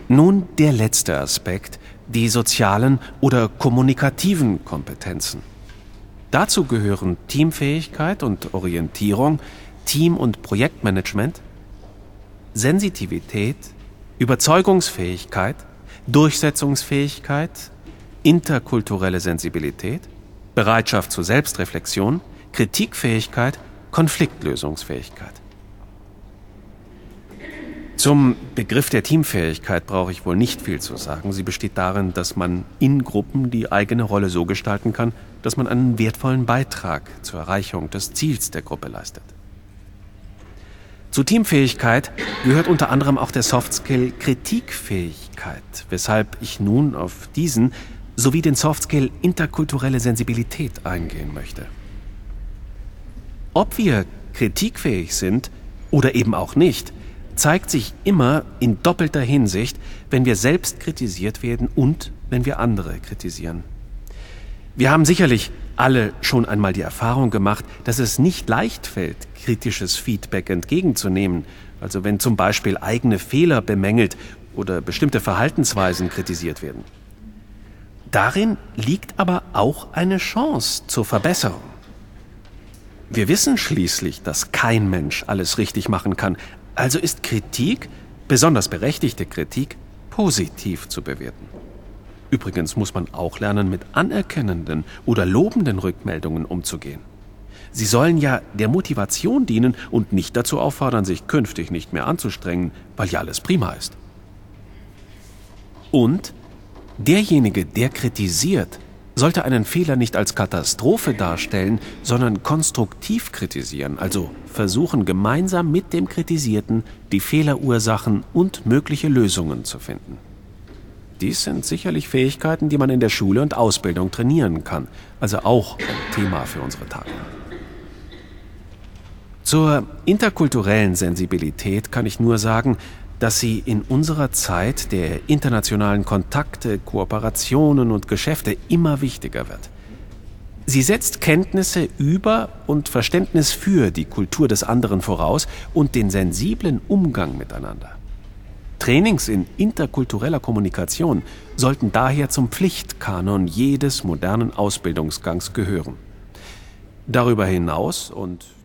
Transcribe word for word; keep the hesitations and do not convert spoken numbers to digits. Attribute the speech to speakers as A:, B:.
A: Nun der letzte Aspekt, die sozialen oder kommunikativen Kompetenzen. Dazu gehören Teamfähigkeit und Orientierung, Team- und Projektmanagement, Sensitivität, Überzeugungsfähigkeit, Durchsetzungsfähigkeit, interkulturelle Sensibilität, Bereitschaft zur Selbstreflexion, Kritikfähigkeit, Konfliktlösungsfähigkeit. Zum Begriff der Teamfähigkeit brauche ich wohl nicht viel zu sagen. Sie besteht darin, dass man in Gruppen die eigene Rolle so gestalten kann, dass man einen wertvollen Beitrag zur Erreichung des Ziels der Gruppe leistet. Zu Teamfähigkeit gehört unter anderem auch der Softskill Kritikfähigkeit, weshalb ich nun auf diesen sowie den Softskill interkulturelle Sensibilität eingehen möchte. Ob wir kritikfähig sind oder eben auch nicht, zeigt sich immer in doppelter Hinsicht, wenn wir selbst kritisiert werden und wenn wir andere kritisieren. Wir haben sicherlich alle schon einmal die Erfahrung gemacht, dass es nicht leicht fällt, kritisches Feedback entgegenzunehmen, also wenn zum Beispiel eigene Fehler bemängelt oder bestimmte Verhaltensweisen kritisiert werden. Darin liegt aber auch eine Chance zur Verbesserung. Wir wissen schließlich, dass kein Mensch alles richtig machen kann, also ist Kritik, besonders berechtigte Kritik, positiv zu bewerten. Übrigens muss man auch lernen, mit anerkennenden oder lobenden Rückmeldungen umzugehen. Sie sollen ja der Motivation dienen und nicht dazu auffordern, sich künftig nicht mehr anzustrengen, weil ja alles prima ist. Und derjenige, der kritisiert, sollte einen Fehler nicht als Katastrophe darstellen, sondern konstruktiv kritisieren, also versuchen gemeinsam mit dem Kritisierten die Fehlerursachen und mögliche Lösungen zu finden. Dies sind sicherlich Fähigkeiten, die man in der Schule und Ausbildung trainieren kann, also auch ein Thema für unsere Tage. Zur interkulturellen Sensibilität kann ich nur sagen, dass sie in unserer Zeit der internationalen Kontakte, Kooperationen und Geschäfte immer wichtiger wird. Sie setzt Kenntnisse über und Verständnis für die Kultur des anderen voraus und den sensiblen Umgang miteinander. Trainings in interkultureller Kommunikation sollten daher zum Pflichtkanon jedes modernen Ausbildungsgangs gehören. Darüber hinaus und